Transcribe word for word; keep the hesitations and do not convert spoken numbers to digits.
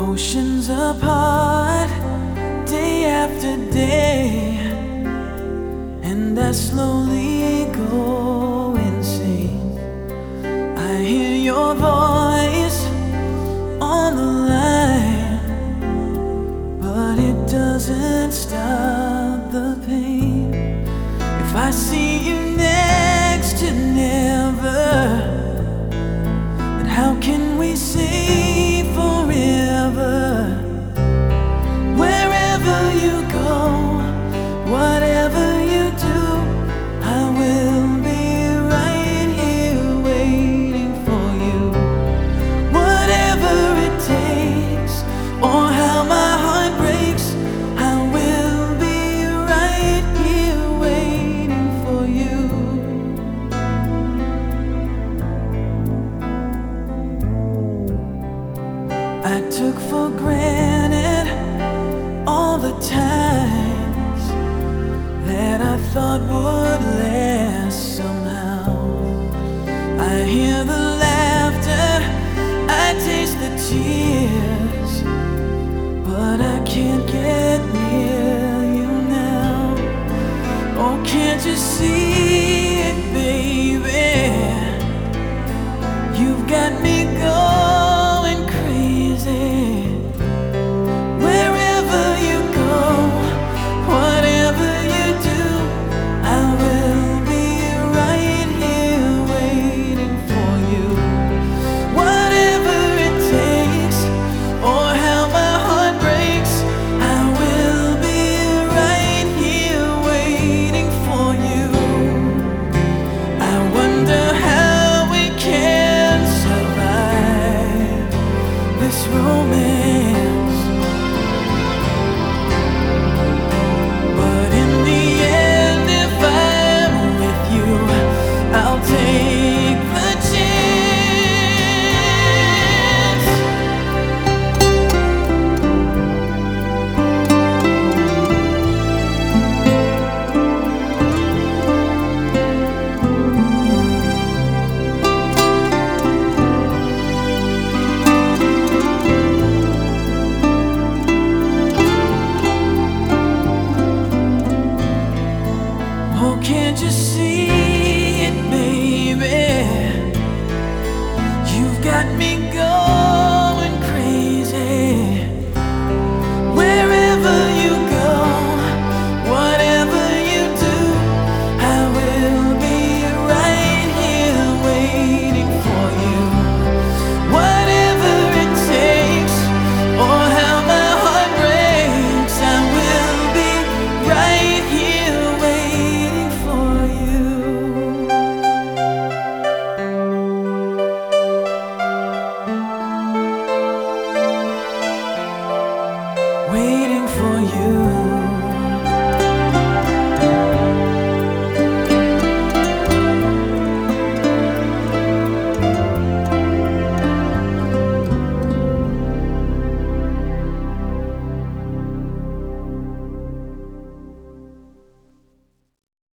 Oceans apart, day after day, and I slowly go insane. I hear your voice on the line, but it doesn't stop the pain. If I see you next to never, then how can we say forever? Wherever you go, whatever you do, I will be right here waiting for you. Whatever it takes, or how my heart breaks, I will be right here waiting for you. I took for granted all the times that I thought would last somehow. I hear the laughter, I taste the tears, but I can't get near you now. Oh, can't you see it, baby? You've got me going crazy. Wherever you go, whatever you do, I will be right here waiting for you. Whatever it takes, or how my heart breaks, I will be right here waiting for you. I wonder how we can survive this romance.